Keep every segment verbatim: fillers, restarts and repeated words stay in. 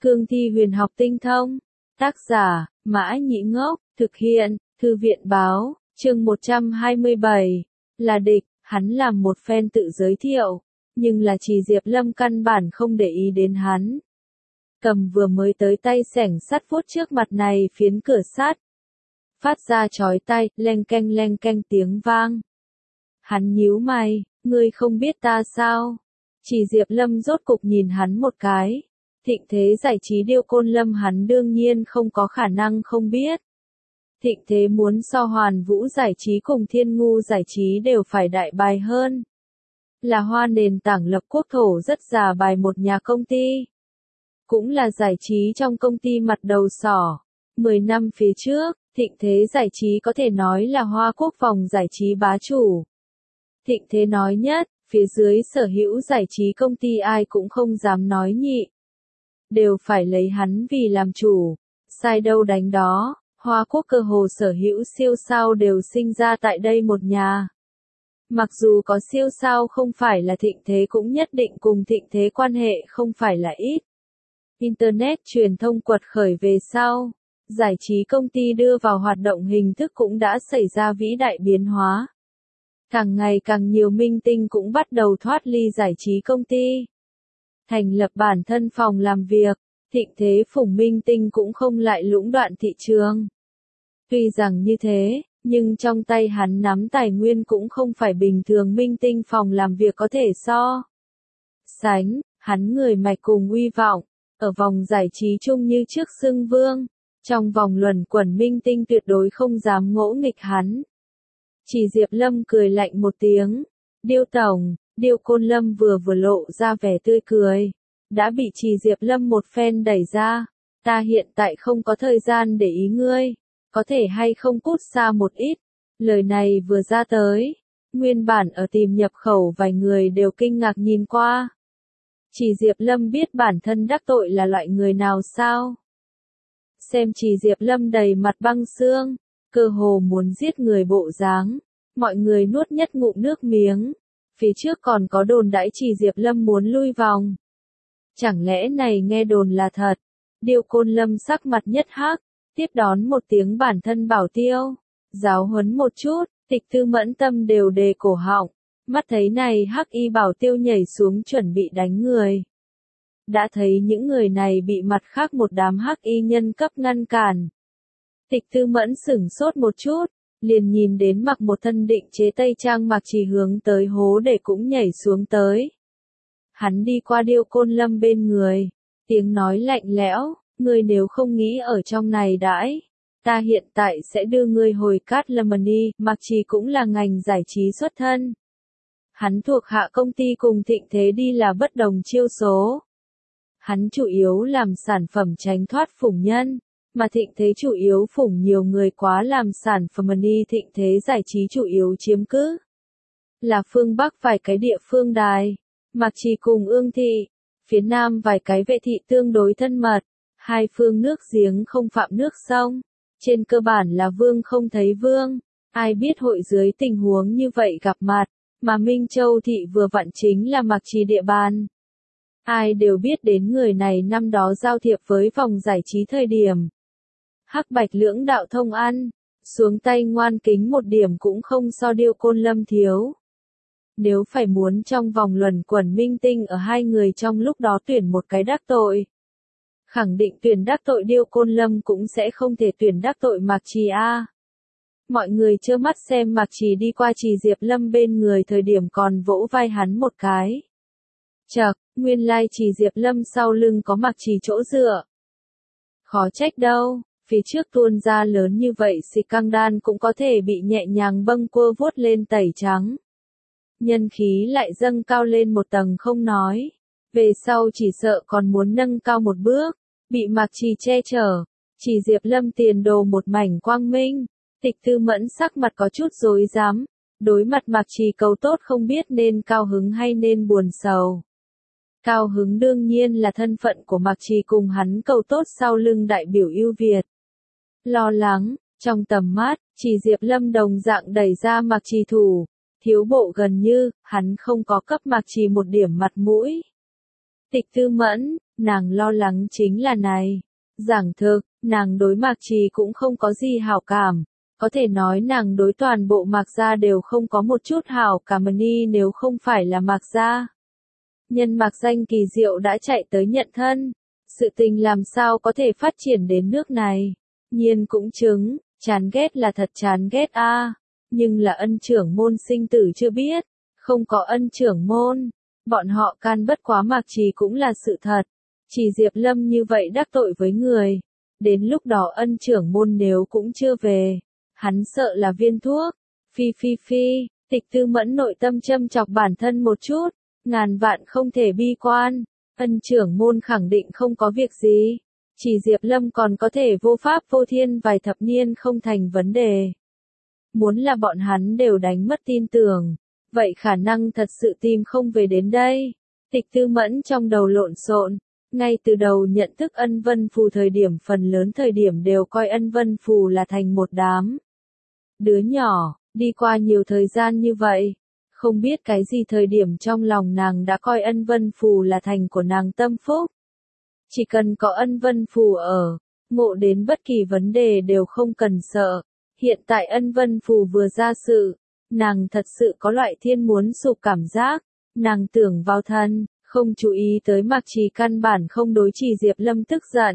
Cương thi huyền học tinh thông. Tác giả, Mã Nhĩ Ngốc, thực hiện, Thư viện báo, chương một trăm hai mươi bảy, là địch, hắn làm một phen tự giới thiệu, nhưng là Trì Diệp Lâm căn bản không để ý đến hắn. Cầm vừa mới tới tay xẻng sắt vuốt trước mặt này phiến cửa sắt. Phát ra chói tai, leng keng leng keng tiếng vang. Hắn nhíu mày, ngươi không biết ta sao? Trì Diệp Lâm rốt cục nhìn hắn một cái. Thịnh Thế Giải Trí Điêu Côn Lâm hắn đương nhiên không có khả năng không biết. Thịnh Thế muốn so Hoàn Vũ Giải Trí cùng Thiên Ngu Giải Trí đều phải đại bài hơn. Là hoa nền tảng lập quốc thổ rất già bài một nhà công ty. Cũng là giải trí trong công ty mặt đầu sỏ. Mười năm phía trước, Thịnh Thế Giải Trí có thể nói là Hoa Quốc phòng giải trí bá chủ. Thịnh Thế nói nhất, phía dưới sở hữu giải trí công ty ai cũng không dám nói nhị. Đều phải lấy hắn vì làm chủ. Sai đâu đánh đó, Hoa Quốc cơ hồ sở hữu siêu sao đều sinh ra tại đây một nhà. Mặc dù có siêu sao không phải là Thịnh Thế cũng nhất định cùng Thịnh Thế quan hệ không phải là ít. Internet truyền thông quật khởi về sau, giải trí công ty đưa vào hoạt động hình thức cũng đã xảy ra vĩ đại biến hóa. Càng ngày càng nhiều minh tinh cũng bắt đầu thoát ly giải trí công ty. Thành lập bản thân phòng làm việc, Thịnh Thế phủng minh tinh cũng không lại lũng đoạn thị trường. Tuy rằng như thế, nhưng trong tay hắn nắm tài nguyên cũng không phải bình thường minh tinh phòng làm việc có thể so sánh, hắn người mạch cùng uy vọng, ở vòng giải trí chung như trước xưng vương, trong vòng luẩn quẩn minh tinh tuyệt đối không dám ngỗ nghịch hắn. Trì Diệp Lâm cười lạnh một tiếng, Điêu tổng, Điêu Côn Lâm vừa vừa lộ ra vẻ tươi cười, đã bị Trì Diệp Lâm một phen đẩy ra, ta hiện tại không có thời gian để ý ngươi, có thể hay không cút xa một ít. Lời này vừa ra tới, nguyên bản ở tìm nhập khẩu vài người đều kinh ngạc nhìn qua. Trì Diệp Lâm biết bản thân đắc tội là loại người nào sao? Xem Trì Diệp Lâm đầy mặt băng xương, cơ hồ muốn giết người bộ dáng, mọi người nuốt nhất ngụm nước miếng. Phía trước còn có đồn đãi Trì Diệp Lâm muốn lui vòng. Chẳng lẽ này nghe đồn là thật? Điêu Côn Lâm sắc mặt nhất hắc, tiếp đón một tiếng bản thân bảo tiêu, giáo huấn một chút, Tịch Thư Mẫn tâm đều đề cổ họng, mắt thấy này hắc y bảo tiêu nhảy xuống chuẩn bị đánh người. Đã thấy những người này bị mặt khác một đám hắc y nhân cấp ngăn cản. Tịch Thư Mẫn sửng sốt một chút, liền nhìn đến mặc một thân định chế tây trang mặc chỉ hướng tới hố để cũng nhảy xuống tới. Hắn đi qua Điêu Côn Lâm bên người, tiếng nói lạnh lẽo, ngươi nếu không nghĩ ở trong này đãi, ta hiện tại sẽ đưa ngươi hồi Cát Lâm đi, mặc chỉ cũng là ngành giải trí xuất thân. Hắn thuộc hạ công ty cùng Thịnh Thế đi là bất đồng chiêu số. Hắn chủ yếu làm sản phẩm tránh thoát phủng nhân, mà Thịnh Thế chủ yếu phủng nhiều người quá làm sản phẩm đi. Thịnh Thế giải trí chủ yếu chiếm cứ là phương Bắc vài cái địa phương đài, Mạc Trì cùng Ương Thị, phía Nam vài cái vệ thị tương đối thân mật, hai phương nước giếng không phạm nước sông, trên cơ bản là vương không thấy vương, ai biết hội dưới tình huống như vậy gặp mặt, mà Minh Châu Thị vừa vặn chính là Mạc Trì địa bàn. Ai đều biết đến người này năm đó giao thiệp với vòng giải trí thời điểm. Hắc bạch lưỡng đạo thông ăn, xuống tay ngoan kính một điểm cũng không so Điêu Côn Lâm thiếu. Nếu phải muốn trong vòng luẩn quẩn minh tinh ở hai người trong lúc đó tuyển một cái đắc tội. Khẳng định tuyển đắc tội Điêu Côn Lâm cũng sẽ không thể tuyển đắc tội Mạc Trì a. Mọi người trơ mắt xem Mạc Trì đi qua Trì Diệp Lâm bên người thời điểm còn vỗ vai hắn một cái. Chậc, nguyên lai Trì Diệp Lâm sau lưng có Mạc Trì chỗ dựa. Khó trách đâu, phía trước tuôn ra lớn như vậy xì căng đan cũng có thể bị nhẹ nhàng bâng quơ vuốt lên tẩy trắng. Nhân khí lại dâng cao lên một tầng không nói. Về sau chỉ sợ còn muốn nâng cao một bước, bị Mạc Trì che chở. Trì Diệp Lâm tiền đồ một mảnh quang minh. Tịch Thư Mẫn sắc mặt có chút rối rắm, đối mặt Mạc Trì cầu tốt không biết nên cao hứng hay nên buồn sầu. Cao hứng đương nhiên là thân phận của Mạc Trì cùng hắn cầu tốt sau lưng đại biểu ưu Việt. Lo lắng, trong tầm mắt, Trì Diệp Lâm đồng dạng đẩy ra Mạc Trì thủ, thiếu bộ gần như, hắn không có cấp Mạc Trì một điểm mặt mũi. Tịch Thư Mẫn, nàng lo lắng chính là này. Giảng thực, nàng đối Mạc Trì cũng không có gì hảo cảm. Có thể nói nàng đối toàn bộ Mạc gia đều không có một chút hảo cảm ni nếu không phải là Mạc gia. Nhân Mạc Danh kỳ diệu đã chạy tới nhận thân. Sự tình làm sao có thể phát triển đến nước này. Nhiên cũng chứng, chán ghét là thật chán ghét a à. Nhưng là ân trưởng môn sinh tử chưa biết. Không có ân trưởng môn. Bọn họ can bất quá Mạc Trì cũng là sự thật. Chỉ Diệp Lâm như vậy đắc tội với người. Đến lúc đó ân trưởng môn nếu cũng chưa về. Hắn sợ là viên thuốc. Phi phi phi, Tịch Tư Mẫn nội tâm châm chọc bản thân một chút. Ngàn vạn không thể bi quan. Ân trưởng môn khẳng định không có việc gì. Chỉ Diệp Lâm còn có thể vô pháp vô thiên vài thập niên không thành vấn đề. Muốn là bọn hắn đều đánh mất tin tưởng. Vậy khả năng thật sự tìm không về đến đây. Tịch Tư Mẫn trong đầu lộn xộn. Ngay từ đầu nhận thức Ân Vân Phù thời điểm phần lớn thời điểm đều coi Ân Vân Phù là thành một đám. Đứa nhỏ, đi qua nhiều thời gian như vậy. Không biết cái gì thời điểm trong lòng nàng đã coi Ân Vân Phù là thành của nàng tâm phúc. Chỉ cần có Ân Vân Phù ở, ngộ đến bất kỳ vấn đề đều không cần sợ. Hiện tại Ân Vân Phù vừa ra sự, nàng thật sự có loại thiên muốn sụp cảm giác. Nàng tưởng vào thân, không chú ý tới Mạc Trì căn bản không đối Trì Diệp Lâm tức giận.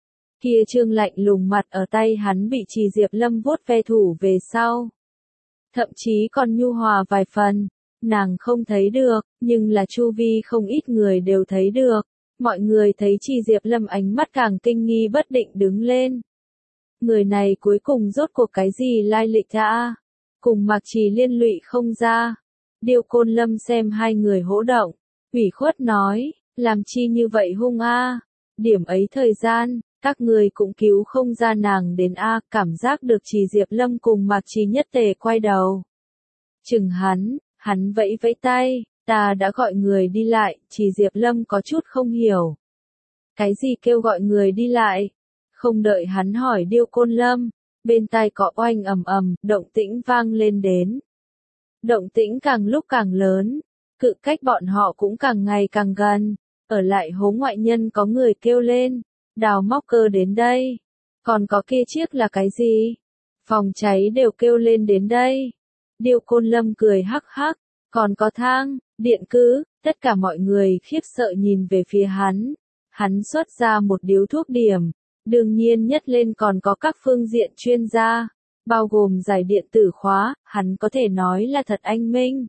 Kia trương lạnh lùng mặt ở tay hắn bị Trì Diệp Lâm vuốt ve thủ về sau. Thậm chí còn nhu hòa vài phần. Nàng không thấy được, nhưng là chu vi không ít người đều thấy được. Mọi người thấy Trì Diệp Lâm ánh mắt càng kinh nghi bất định đứng lên. Người này cuối cùng rốt cuộc cái gì lai lịch đã? Cùng Mạc Trì liên lụy không ra. Điêu Côn Lâm xem hai người hỗ động. Ủy khuất nói, làm chi như vậy hung a? Điểm ấy thời gian, các người cũng cứu không ra nàng đến a, cảm giác được Trì Diệp Lâm cùng Mạc Trì nhất tề quay đầu. Chừng hắn, hắn vẫy vẫy tay, ta đã gọi người đi lại, Trì Diệp Lâm có chút không hiểu. Cái gì kêu gọi người đi lại? Không đợi hắn hỏi Điêu Côn Lâm, bên tai cọ oanh ầm ầm, động tĩnh vang lên đến. Động tĩnh càng lúc càng lớn. Cự cách bọn họ cũng càng ngày càng gần. Ở lại hố ngoại nhân có người kêu lên. Đào móc cơ đến đây. Còn có kia chiếc là cái gì? Phòng cháy đều kêu lên đến đây. Điêu Côn Lâm cười hắc hắc. Còn có thang, điện cứ, tất cả mọi người khiếp sợ nhìn về phía hắn. Hắn xuất ra một điếu thuốc điểm. Đương nhiên nhất lên còn có các phương diện chuyên gia. Bao gồm giải điện tử khóa, hắn có thể nói là thật anh minh.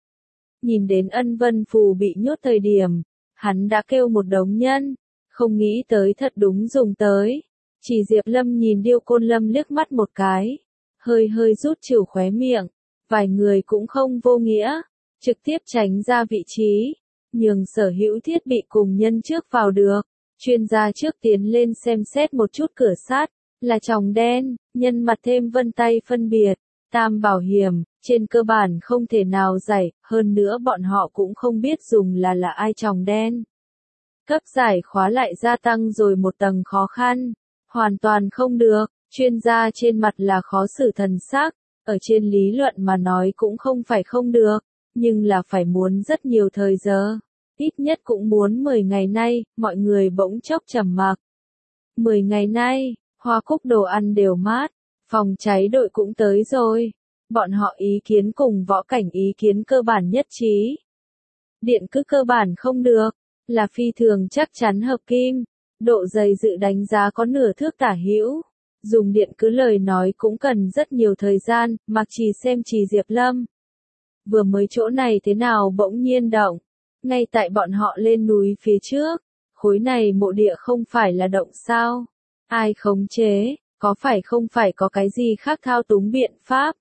Nhìn đến Ân Vân Phù bị nhốt thời điểm, hắn đã kêu một đống nhân, không nghĩ tới thật đúng dùng tới. Chỉ Diệp Lâm nhìn Điêu Côn Lâm liếc mắt một cái, hơi hơi rút trừ khóe miệng, vài người cũng không vô nghĩa, trực tiếp tránh ra vị trí, nhường sở hữu thiết bị cùng nhân trước vào được. Chuyên gia trước tiến lên xem xét một chút cửa sắt, là tròng đen, nhân mặt thêm vân tay phân biệt. Tam bảo hiểm, trên cơ bản không thể nào giải, hơn nữa bọn họ cũng không biết dùng là là ai tròng đen. Cấp giải khóa lại gia tăng rồi một tầng khó khăn, hoàn toàn không được, chuyên gia trên mặt là khó xử thần sắc, ở trên lý luận mà nói cũng không phải không được, nhưng là phải muốn rất nhiều thời giờ, ít nhất cũng muốn mười ngày nay, mọi người bỗng chốc trầm mặc. mười ngày nay, hoa cúc đồ ăn đều mát. Phòng cháy đội cũng tới rồi. Bọn họ ý kiến cùng võ cảnh ý kiến cơ bản nhất trí. Điện cứ cơ bản không được, là phi thường chắc chắn hợp kim. Độ dày dự đánh giá có nửa thước tả hữu. Dùng điện cứ lời nói cũng cần rất nhiều thời gian, Mạc Trì xem Trì Diệp Lâm. Vừa mới chỗ này thế nào bỗng nhiên động. Ngay tại bọn họ lên núi phía trước, khối này mộ địa không phải là động sao. Ai khống chế? Có phải không phải có cái gì khác thao túng biện pháp?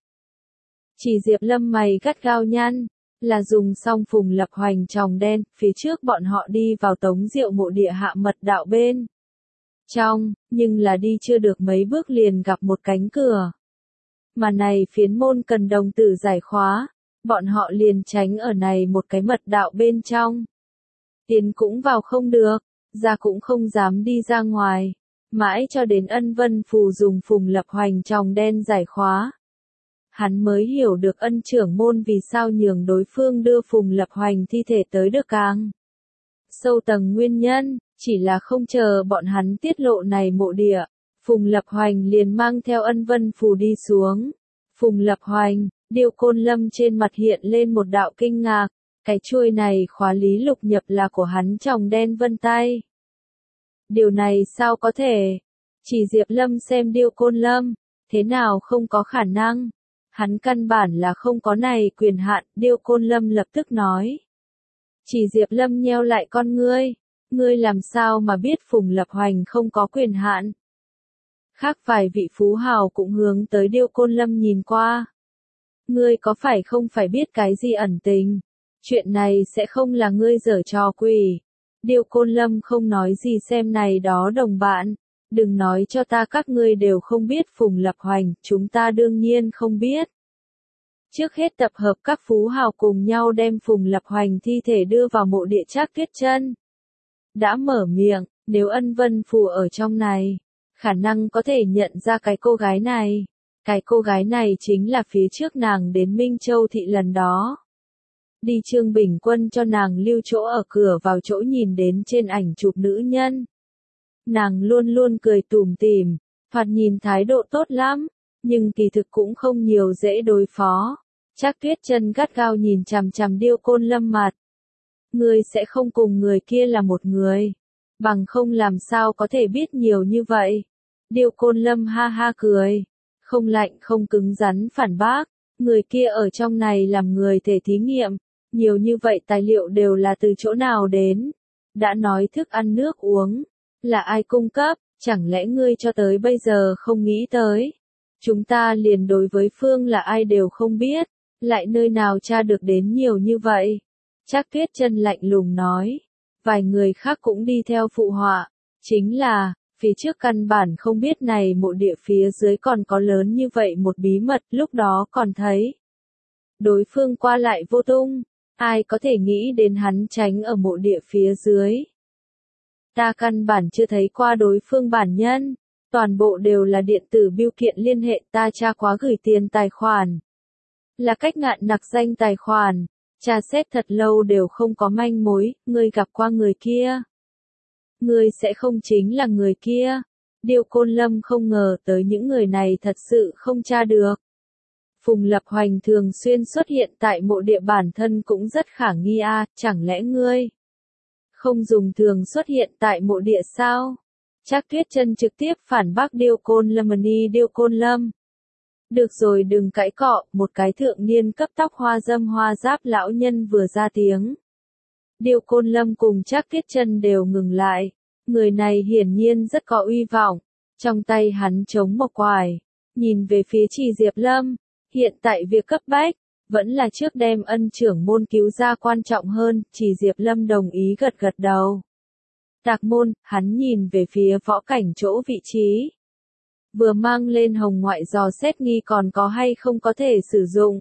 Chỉ Diệp Lâm mày gắt gao nhăn, là dùng xong phùng lập hoành tròng đen, phía trước bọn họ đi vào Tống Diệu mộ địa hạ mật đạo bên trong, nhưng là đi chưa được mấy bước liền gặp một cánh cửa. Mà này phiến môn cần đồng tử giải khóa, bọn họ liền tránh ở này một cái mật đạo bên trong. Tiến cũng vào không được, ra cũng không dám đi ra ngoài. Mãi cho đến Ân Vân Phù dùng phùng lập hoành tròng đen giải khóa. Hắn mới hiểu được Ân trưởng môn vì sao nhường đối phương đưa phùng lập hoành thi thể tới được càng sâu tầng nguyên nhân, Chỉ là không chờ bọn hắn tiết lộ này mộ địa, Phùng Lập Hoành liền mang theo Ân Vân Phù đi xuống. Phùng Lập Hoành, Điêu Côn Lâm trên mặt hiện lên một đạo kinh ngạc, cái chuôi này khóa Lý Lục Nhập là của hắn tròng đen vân tay. Điều này sao có thể? Chỉ Diệp Lâm xem Điêu Côn Lâm, thế nào không có khả năng? Hắn căn bản là không có này quyền hạn, Điêu Côn Lâm lập tức nói. Chỉ Diệp Lâm nheo lại con ngươi, ngươi làm sao mà biết Phùng Lập Hoành không có quyền hạn? Khác vài vị phú hào cũng hướng tới Điêu Côn Lâm nhìn qua. Ngươi có phải không phải biết cái gì ẩn tình? Chuyện này sẽ không là ngươi giở trò quỷ. Điêu Côn Lâm không nói gì xem này đó đồng bạn. Đừng nói cho ta các ngươi đều không biết Phùng Lập Hoành, chúng ta đương nhiên không biết. Trước hết tập hợp các phú hào cùng nhau đem Phùng Lập Hoành thi thể đưa vào mộ địa Trác Tuyết Chân. Đã mở miệng, nếu Ân Vân Phù ở trong này, khả năng có thể nhận ra cái cô gái này. Cái cô gái này chính là phía trước nàng đến Minh Châu thị lần đó. Đi Trương Bình Quân cho nàng lưu chỗ ở cửa vào chỗ nhìn đến trên ảnh chụp nữ nhân. Nàng luôn luôn cười tủm tỉm, thoạt nhìn thái độ tốt lắm, nhưng kỳ thực cũng không nhiều dễ đối phó. Trác Tuyết Chân gắt gao nhìn chằm chằm Điêu Côn Lâm mặt. Ngươi sẽ không cùng người kia là một người, bằng không làm sao có thể biết nhiều như vậy. Điêu Côn Lâm ha ha cười, không lạnh không cứng rắn phản bác, người kia ở trong này làm người thể thí nghiệm, nhiều như vậy tài liệu đều là từ chỗ nào đến? Đã nói thức ăn nước uống, là ai cung cấp, chẳng lẽ ngươi cho tới bây giờ không nghĩ tới? Chúng ta liền đối với Phương là ai đều không biết, lại nơi nào tra được đến nhiều như vậy? Trác Tuyết Chân lạnh lùng nói, vài người khác cũng đi theo phụ họa, chính là, phía trước căn bản không biết này mộ địa phía dưới còn có lớn như vậy một bí mật, lúc đó còn thấy. Đối phương qua lại vô tung, ai có thể nghĩ đến hắn tránh ở mộ địa phía dưới. Ta căn bản chưa thấy qua đối phương bản nhân, toàn bộ đều là điện tử bưu kiện liên hệ ta tra quá gửi tiền tài khoản. Là cách ngạn nặc danh tài khoản, tra xét thật lâu đều không có manh mối, ngươi gặp qua người kia. Ngươi sẽ không chính là người kia. Điêu Côn Lâm không ngờ tới những người này thật sự không tra được. Phùng Lập Hoành thường xuyên xuất hiện tại mộ địa bản thân cũng rất khả nghi a, à, chẳng lẽ ngươi không dùng thường xuất hiện tại mộ địa sao? Trác Tuyết Chân trực tiếp phản bác Điêu Côn Lâm đi Điêu Côn Lâm. Được rồi đừng cãi cọ, một cái thượng niên cấp tóc hoa dâm hoa giáp lão nhân vừa ra tiếng. Điêu Côn Lâm cùng Trác Tuyết Chân đều ngừng lại, người này hiển nhiên rất có uy vọng, trong tay hắn chống một quải, nhìn về phía Chỉ Diệp Lâm, hiện tại việc cấp bách, vẫn là trước đem Ân trưởng môn cứu ra quan trọng hơn, Chỉ Diệp Lâm đồng ý gật gật đầu. Tạc môn, hắn nhìn về phía võ cảnh chỗ vị trí. Vừa mang lên hồng ngoại dò xét nghi còn có hay không có thể sử dụng.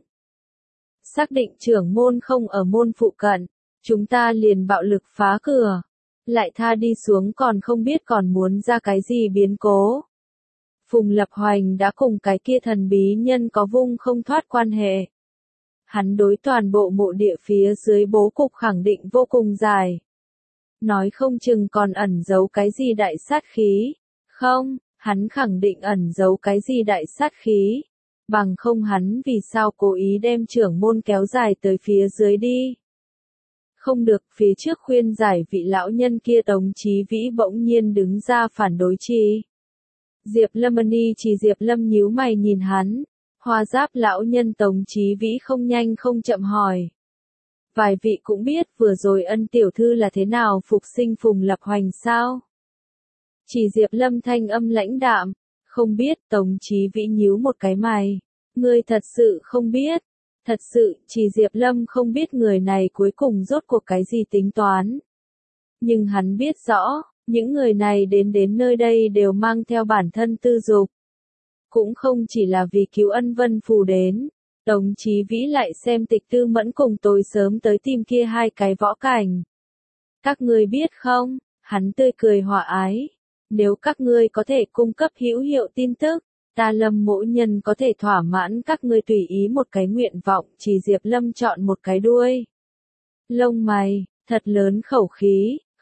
Xác định trưởng môn không ở môn phụ cận, chúng ta liền bạo lực phá cửa. Lại tha đi xuống còn không biết còn muốn ra cái gì biến cố. Phùng Lập Hoành đã cùng cái kia thần bí nhân có vung không thoát quan hệ. Hắn đối toàn bộ mộ địa phía dưới bố cục khẳng định vô cùng dài. Nói không chừng còn ẩn giấu cái gì đại sát khí. Không, hắn khẳng định ẩn giấu cái gì đại sát khí. Bằng không hắn vì sao cố ý đem trưởng môn kéo dài tới phía dưới đi. Không được, phía trước khuyên giải vị lão nhân kia Tống Chí Vĩ bỗng nhiên đứng ra phản đối Chi. Diệp Lâm Ni Chỉ Diệp Lâm nhíu mày nhìn hắn. Hoa giáp lão nhân Tống Chí Vĩ không nhanh không chậm hỏi. Vài vị cũng biết vừa rồi Ân tiểu thư là thế nào phục sinh Phùng Lập Hoành sao? Chỉ Diệp Lâm thanh âm lãnh đạm. Không biết, Tống Chí Vĩ nhíu một cái mày. Ngươi thật sự không biết. Thật sự, Chỉ Diệp Lâm không biết người này cuối cùng rốt cuộc cái gì tính toán. Nhưng hắn biết rõ, những người này đến đến nơi đây đều mang theo bản thân tư dục. Cũng không chỉ là vì cứu Ân Vân Phù đến. Tống Chí Vĩ lại xem Tịch Tư Mẫn cùng tôi sớm tới tìm kia hai cái võ cảnh. Các ngươi biết không, hắn tươi cười hòa ái. Nếu các ngươi có thể cung cấp hữu hiệu tin tức, ta Lâm Mỗ Nhân có thể thỏa mãn các ngươi tùy ý một cái nguyện vọng. Chỉ Diệp Lâm chọn một cái đuôi lông mày, thật lớn khẩu khí,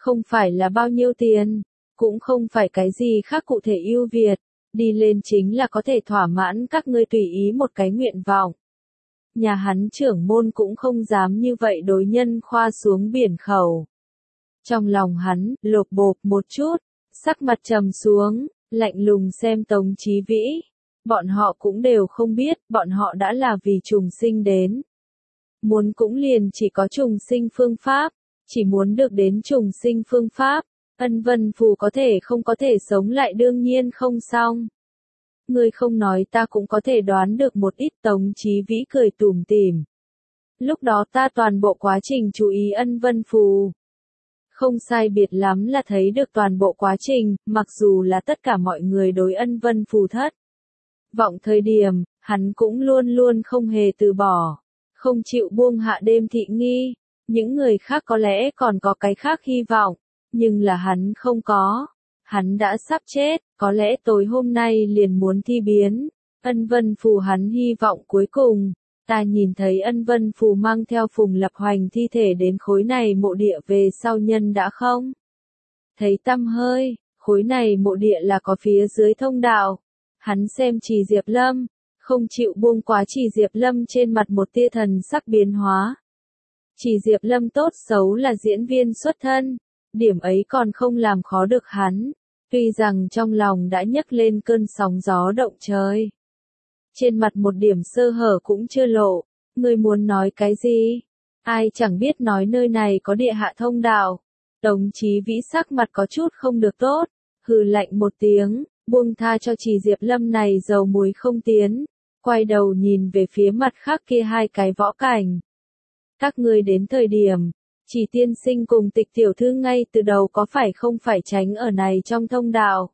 Không phải là bao nhiêu tiền, cũng không phải cái gì khác cụ thể ưu việt, đi lên chính là có thể thỏa mãn các ngươi tùy ý một cái nguyện vọng. Nhà hắn trưởng môn cũng không dám như vậy đối Nhân Khoa xuống biển khẩu. Trong lòng hắn, lột bột một chút, sắc mặt trầm xuống, lạnh lùng xem Tống Chí Vĩ. Bọn họ cũng đều không biết, bọn họ đã là vì trùng sinh đến. Muốn cũng liền chỉ có trùng sinh phương pháp, chỉ muốn được đến trùng sinh phương pháp, Ân Vân Phù có thể không có thể sống lại đương nhiên không xong. Ngươi không nói ta cũng có thể đoán được một ít. Tống Chí Vĩ cười tủm tỉm. Lúc đó ta toàn bộ quá trình chú ý Ân Vân Phù. Không sai biệt lắm là thấy được toàn bộ quá trình, mặc dù là tất cả mọi người đối Ân Vân Phù thất vọng thời điểm, hắn cũng luôn luôn không hề từ bỏ, không chịu buông hạ đêm thị nghi. Những người khác có lẽ còn có cái khác hy vọng, nhưng là hắn không có. Hắn đã sắp chết, có lẽ tối hôm nay liền muốn thi biến. Ân Vân Phù hắn hy vọng cuối cùng, ta nhìn thấy Ân Vân Phù mang theo Phùng Lập Hoành thi thể đến khối này mộ địa về sau nhân đã không thấy tăm hơi, khối này mộ địa là có phía dưới thông đạo. Hắn xem Trì Diệp Lâm, không chịu buông quá Trì Diệp Lâm trên mặt một tia thần sắc biến hóa. Trì Diệp Lâm tốt xấu là diễn viên xuất thân, điểm ấy còn không làm khó được hắn, tuy rằng trong lòng đã nhấc lên cơn sóng gió động trời. Trên mặt một điểm sơ hở cũng chưa lộ, ngươi muốn nói cái gì? Ai chẳng biết nói nơi này có địa hạ thông đạo. Tống Chí Vĩ sắc mặt có chút không được tốt, hừ lạnh một tiếng, buông tha cho Trì Diệp Lâm này dầu muối không tiến, quay đầu nhìn về phía mặt khác kia hai cái võ cảnh. Các ngươi đến thời điểm, Chỉ tiên sinh cùng Tịch tiểu thư ngay từ đầu có phải không phải tránh ở này trong thông đạo.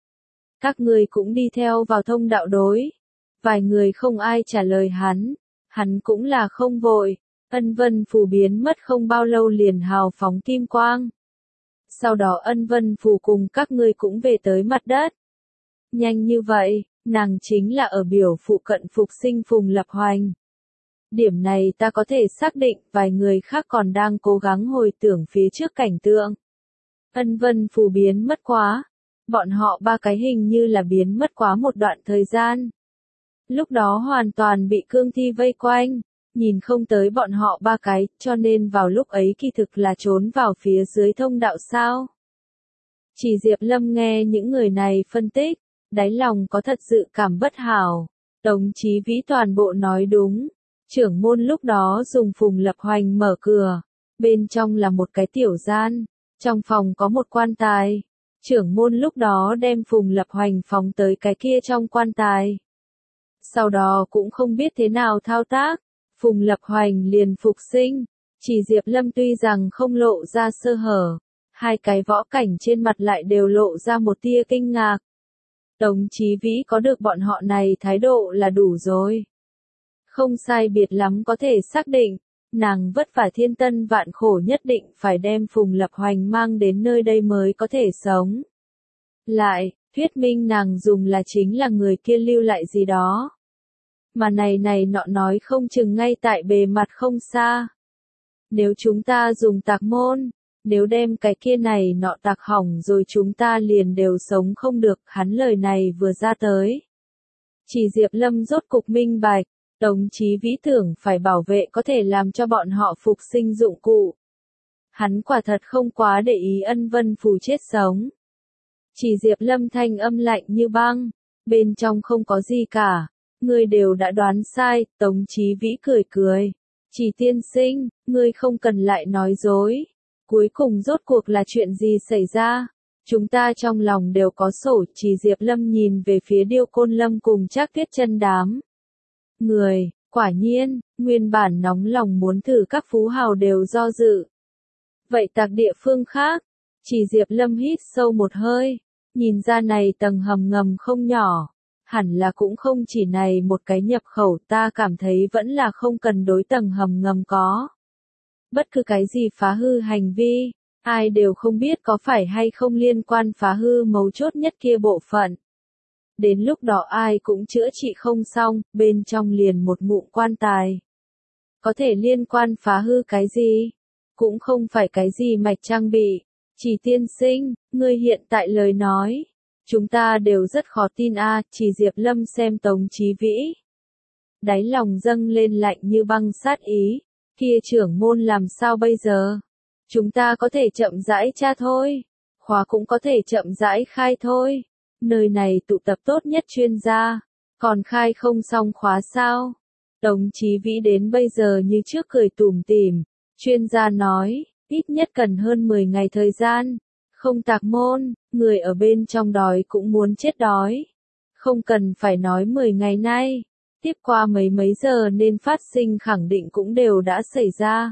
Các ngươi cũng đi theo vào thông đạo đối. Vài người không ai trả lời hắn, hắn cũng là không vội. Ân Vân Phù biến mất không bao lâu liền hào phóng kim quang. Sau đó Ân Vân Phù cùng các ngươi cũng về tới mặt đất. Nhanh như vậy, nàng chính là ở biểu phụ cận phục sinh Phùng Lập Hoành. Điểm này ta có thể xác định, vài người khác còn đang cố gắng hồi tưởng phía trước cảnh tượng. Ân Vân Phù biến mất quá. Bọn họ ba cái hình như là biến mất quá một đoạn thời gian. Lúc đó hoàn toàn bị cương thi vây quanh, nhìn không tới bọn họ ba cái, cho nên vào lúc ấy kỳ thực là trốn vào phía dưới thông đạo sao. Chỉ Diệp Lâm nghe những người này phân tích, đáy lòng có thật sự cảm bất hảo. Tống Chí Vĩ toàn bộ nói đúng. Trưởng môn lúc đó dùng Phùng Lập Hoành mở cửa, bên trong là một cái tiểu gian, trong phòng có một quan tài. Trưởng môn lúc đó đem Phùng Lập Hoành phóng tới cái kia trong quan tài. Sau đó cũng không biết thế nào thao tác, Phùng Lập Hoành liền phục sinh. Chỉ Diệp Lâm tuy rằng không lộ ra sơ hở, hai cái võ cảnh trên mặt lại đều lộ ra một tia kinh ngạc. Tống Chí Vĩ có được bọn họ này thái độ là đủ rồi. Không sai biệt lắm có thể xác định, nàng vất vả thiên tân vạn khổ nhất định phải đem Phùng Lập Hoành mang đến nơi đây mới có thể sống. Lại, thuyết minh nàng dùng là chính là người kia lưu lại gì đó. Mà này này nọ nói không chừng ngay tại bề mặt không xa. Nếu chúng ta dùng tạc môn, nếu đem cái kia này nọ tạc hỏng rồi chúng ta liền đều sống không được, hắn lời này vừa ra tới. Chỉ Diệp Lâm rốt cục minh bạch, Tống Chí Vĩ tưởng phải bảo vệ có thể làm cho bọn họ phục sinh dụng cụ. Hắn quả thật không quá để ý Ân Vân Phù chết sống. Chỉ Diệp Lâm thanh âm lạnh như băng, bên trong không có gì cả, ngươi đều đã đoán sai. Tống Chí Vĩ cười cười, Chỉ tiên sinh, ngươi không cần lại nói dối. Cuối cùng rốt cuộc là chuyện gì xảy ra? Chúng ta trong lòng đều có sổ. Chỉ Diệp Lâm nhìn về phía Điêu Côn Lâm cùng Trác Tuyết Chân đám người, quả nhiên, nguyên bản nóng lòng muốn thử các phú hào đều do dự. Vậy tạc địa phương khác, Chỉ Diệp Lâm hít sâu một hơi, nhìn ra này tầng hầm ngầm không nhỏ, hẳn là cũng không chỉ này một cái nhập khẩu, ta cảm thấy vẫn là không cần đối tầng hầm ngầm có bất cứ cái gì phá hư hành vi, ai đều không biết có phải hay không liên quan phá hư mấu chốt nhất kia bộ phận. Đến lúc đó ai cũng chữa trị không xong, bên trong liền một ngụm quan tài. Có thể liên quan phá hư cái gì? Cũng không phải cái gì mạch trang bị, Chỉ tiên sinh, ngươi hiện tại lời nói. Chúng ta đều rất khó tin a. Chỉ Diệp Lâm xem Tống Chí Vĩ. Đáy lòng dâng lên lạnh như băng sát ý. Kia trưởng môn làm sao bây giờ? Chúng ta có thể chậm rãi tra thôi. Khóa cũng có thể chậm rãi khai thôi. Nơi này tụ tập tốt nhất chuyên gia. Còn khai không xong khóa sao? Tống Chí Vĩ đến bây giờ như trước cười tủm tỉm. Chuyên gia nói, ít nhất cần hơn mười ngày thời gian. Không tạc môn, người ở bên trong đói cũng muốn chết đói. Không cần phải nói mười ngày nay. Tiếp qua mấy mấy giờ nên phát sinh khẳng định cũng đều đã xảy ra.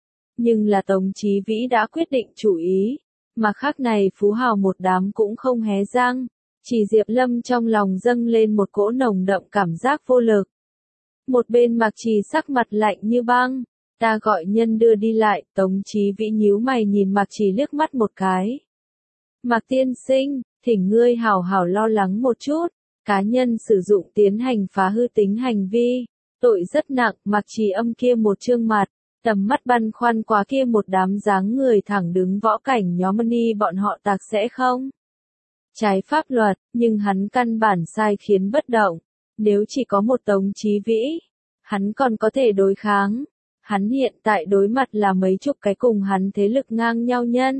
Nhưng là Tống Chí Vĩ đã quyết định chủ ý. Mà khác này phú hào một đám cũng không hé răng. Chỉ Diệp Lâm trong lòng dâng lên một cỗ nồng đậm cảm giác vô lực. Một bên Mạc Trì sắc mặt lạnh như băng. Ta gọi nhân đưa đi lại. Tống Chí Vĩ nhíu mày nhìn Mạc Trì liếc mắt một cái. Mạc tiên sinh, thỉnh ngươi hảo hảo lo lắng một chút. Cá nhân sử dụng tiến hành phá hư tính hành vi. Tội rất nặng. Mạc Trì âm kia một trương mặt. Tầm mắt băn khoăn quá kia một đám dáng người thẳng đứng võ cảnh nhóm ni bọn họ tạc sẽ không? Trái pháp luật, nhưng hắn căn bản sai khiến bất động. Nếu chỉ có một Tống Chí Vĩ, hắn còn có thể đối kháng. Hắn hiện tại đối mặt là mấy chục cái cùng hắn thế lực ngang nhau nhân.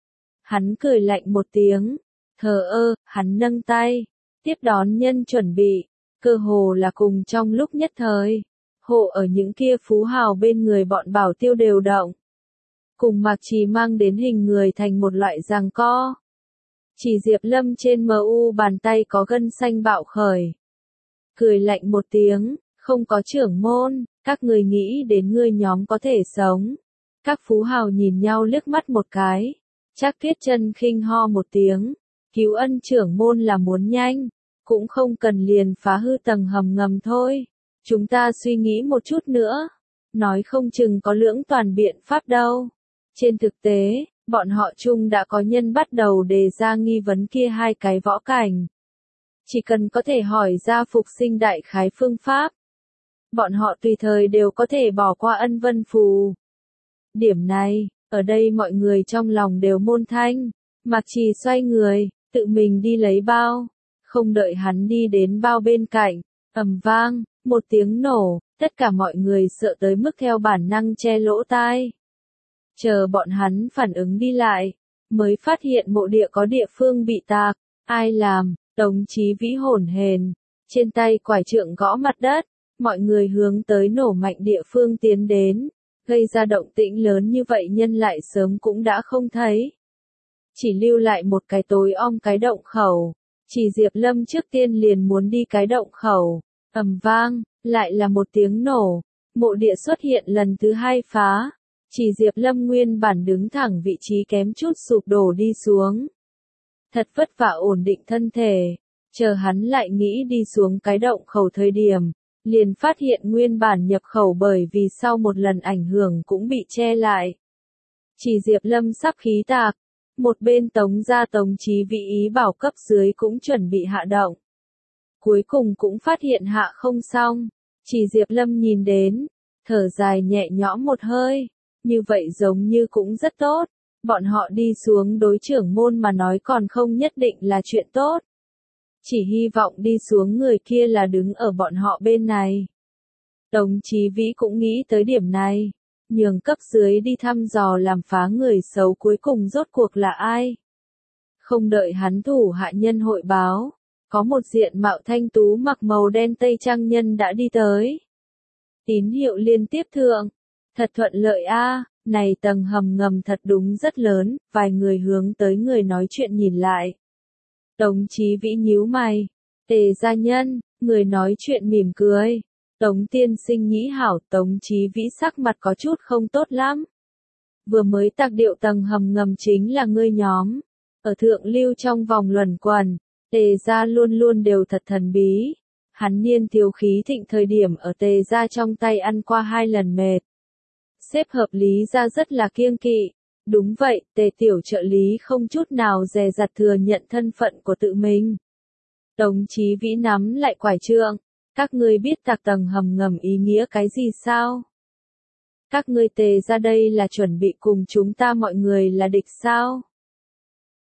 Hắn cười lạnh một tiếng, thờ ơ, hắn nâng tay, tiếp đón nhân chuẩn bị, cơ hồ là cùng trong lúc nhất thời. Hộ ở những kia phú hào bên người bọn bảo tiêu đều động. Cùng Mạc Trì mang đến hình người thành một loại giằng co. Chỉ Diệp Lâm trên em u bàn tay có gân xanh bạo khởi. Cười lạnh một tiếng, không có trưởng môn, các người nghĩ đến ngươi nhóm có thể sống. Các phú hào nhìn nhau liếc mắt một cái. Trác Tuyết Chân khinh ho một tiếng. Cứu ân trưởng môn là muốn nhanh. Cũng không cần liền phá hư tầng hầm ngầm thôi. Chúng ta suy nghĩ một chút nữa. Nói không chừng có lưỡng toàn biện pháp đâu. Trên thực tế, bọn họ chung đã có nhân bắt đầu đề ra nghi vấn kia hai cái võ cảnh. Chỉ cần có thể hỏi ra phục sinh đại khái phương pháp. Bọn họ tùy thời đều có thể bỏ qua ân vân phù. Điểm này, ở đây mọi người trong lòng đều môn thanh. Mạc Trì xoay người, tự mình đi lấy bao. Không đợi hắn đi đến bao bên cạnh, ầm vang, một tiếng nổ, tất cả mọi người sợ tới mức theo bản năng che lỗ tai. Chờ bọn hắn phản ứng đi lại, mới phát hiện mộ địa có địa phương bị tạc. Ai làm? Tống Chí Vĩ hổn hển, trên tay quải trượng gõ mặt đất. Mọi người hướng tới nổ mạnh địa phương tiến đến. Gây ra động tĩnh lớn như vậy nhân lại sớm cũng đã không thấy. Chỉ lưu lại một cái tối om cái động khẩu. Chỉ Diệp Lâm trước tiên liền muốn đi cái động khẩu. Ầm vang, lại là một tiếng nổ. Mộ địa xuất hiện lần thứ hai phá. Chỉ Diệp Lâm nguyên bản đứng thẳng vị trí kém chút sụp đổ đi xuống. Thật vất vả ổn định thân thể. Chờ hắn lại nghĩ đi xuống cái động khẩu thời điểm. Liền phát hiện nguyên bản nhập khẩu bởi vì sau một lần ảnh hưởng cũng bị che lại. Chỉ Diệp Lâm sắp khí tạc. Một bên Tống gia Tống Chí Vĩ ý bảo cấp dưới cũng chuẩn bị hạ động. Cuối cùng cũng phát hiện hạ không xong. Chỉ Diệp Lâm nhìn đến, thở dài nhẹ nhõm một hơi. Như vậy giống như cũng rất tốt. Bọn họ đi xuống đối trưởng môn mà nói còn không nhất định là chuyện tốt. Chỉ hy vọng đi xuống người kia là đứng ở bọn họ bên này. Tống Chí Vĩ cũng nghĩ tới điểm này. Nhường cấp dưới đi thăm dò làm phá người xấu cuối cùng rốt cuộc là ai. Không đợi hắn thủ hạ nhân hội báo. Có một diện mạo thanh tú mặc màu đen tây trang nhân đã đi tới. Tín hiệu liên tiếp thượng. Thật thuận lợi a, này tầng hầm ngầm thật đúng rất lớn. Vài người hướng tới người nói chuyện nhìn lại. Tống Chí Vĩ nhíu mày. Tề gia nhân, người nói chuyện mỉm cười. Tống tiên sinh nhĩ hảo. Tống Chí Vĩ sắc mặt có chút không tốt lắm. Vừa mới tạc điệu tầng hầm ngầm chính là ngươi nhóm. Ở thượng lưu trong vòng luẩn quẩn, Tề gia luôn luôn đều thật thần bí. Hắn niên thiếu khí thịnh thời điểm ở Tề gia trong tay ăn qua hai lần mệt. Xếp hợp lý ra rất là kiêng kỵ. Đúng vậy, Tề tiểu trợ lý không chút nào dè dặt thừa nhận thân phận của tự mình. Tống Chí Vĩ nắm lại quải trượng. Các ngươi biết tạc tầng hầm ngầm ý nghĩa cái gì sao? Các ngươi Tề ra đây là chuẩn bị cùng chúng ta mọi người là địch sao?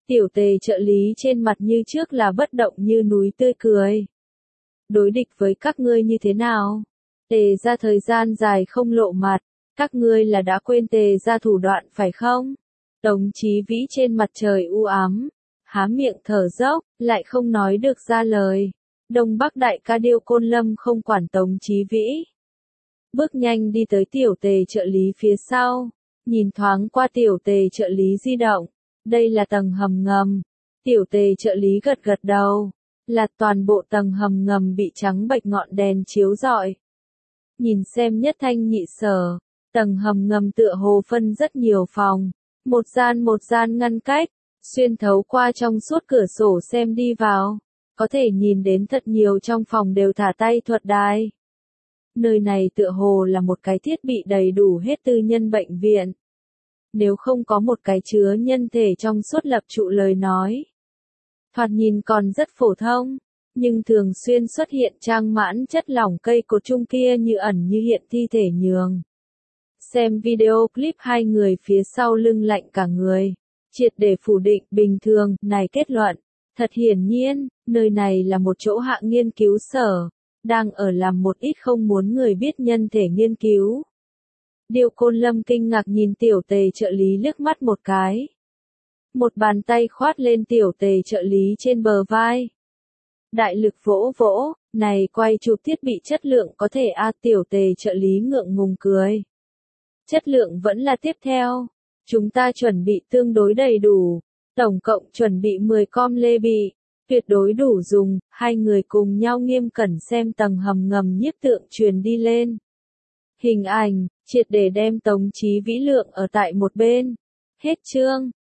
Tiểu Tề trợ lý trên mặt như trước là bất động như núi tươi cười. Đối địch với các ngươi như thế nào? Tề ra thời gian dài không lộ mặt, các ngươi là đã quên Tề ra thủ đoạn phải không? Tống Chí Vĩ trên mặt trời u ám, há miệng thở dốc, lại không nói được ra lời. Đông Bắc đại ca Điêu Côn Lâm không quản Tống Chí Vĩ. Bước nhanh đi tới Tiểu Tề trợ lý phía sau, nhìn thoáng qua Tiểu Tề trợ lý di động. Đây là tầng hầm ngầm. Tiểu Tề trợ lý gật gật đầu. Là toàn bộ tầng hầm ngầm bị trắng bệch ngọn đèn chiếu rọi. Nhìn xem nhất thanh nhị sở, tầng hầm ngầm tựa hồ phân rất nhiều phòng. Một gian một gian ngăn cách, xuyên thấu qua trong suốt cửa sổ xem đi vào. Có thể nhìn đến thật nhiều trong phòng đều thả tay thuật đài. Nơi này tựa hồ là một cái thiết bị đầy đủ hết tư nhân bệnh viện. Nếu không có một cái chứa nhân thể trong suốt lập trụ lời nói. Thoạt nhìn còn rất phổ thông, nhưng thường xuyên xuất hiện trang mãn chất lỏng cây cột chung kia như ẩn như hiện thi thể nhường. Xem video clip hai người phía sau lưng lạnh cả người, triệt để phủ định bình thường này kết luận. Thật hiển nhiên, nơi này là một chỗ hạng nghiên cứu sở, đang ở làm một ít không muốn người biết nhân thể nghiên cứu. Điêu Côn Lâm kinh ngạc nhìn Tiểu Tề trợ lý liếc mắt một cái. Một bàn tay khoát lên Tiểu Tề trợ lý trên bờ vai. Đại lực vỗ vỗ, này quay chụp thiết bị chất lượng có thể a à, Tiểu Tề trợ lý ngượng ngùng cười. Chất lượng vẫn là tiếp theo. Chúng ta chuẩn bị tương đối đầy đủ. Tổng cộng chuẩn bị mười com lê bị. Tuyệt đối đủ dùng. Hai người cùng nhau nghiêm cẩn xem tầng hầm ngầm nhiếp tượng truyền đi lên. Hình ảnh, triệt để đem Tống Chí Vĩ lượng ở tại một bên. Hết chương.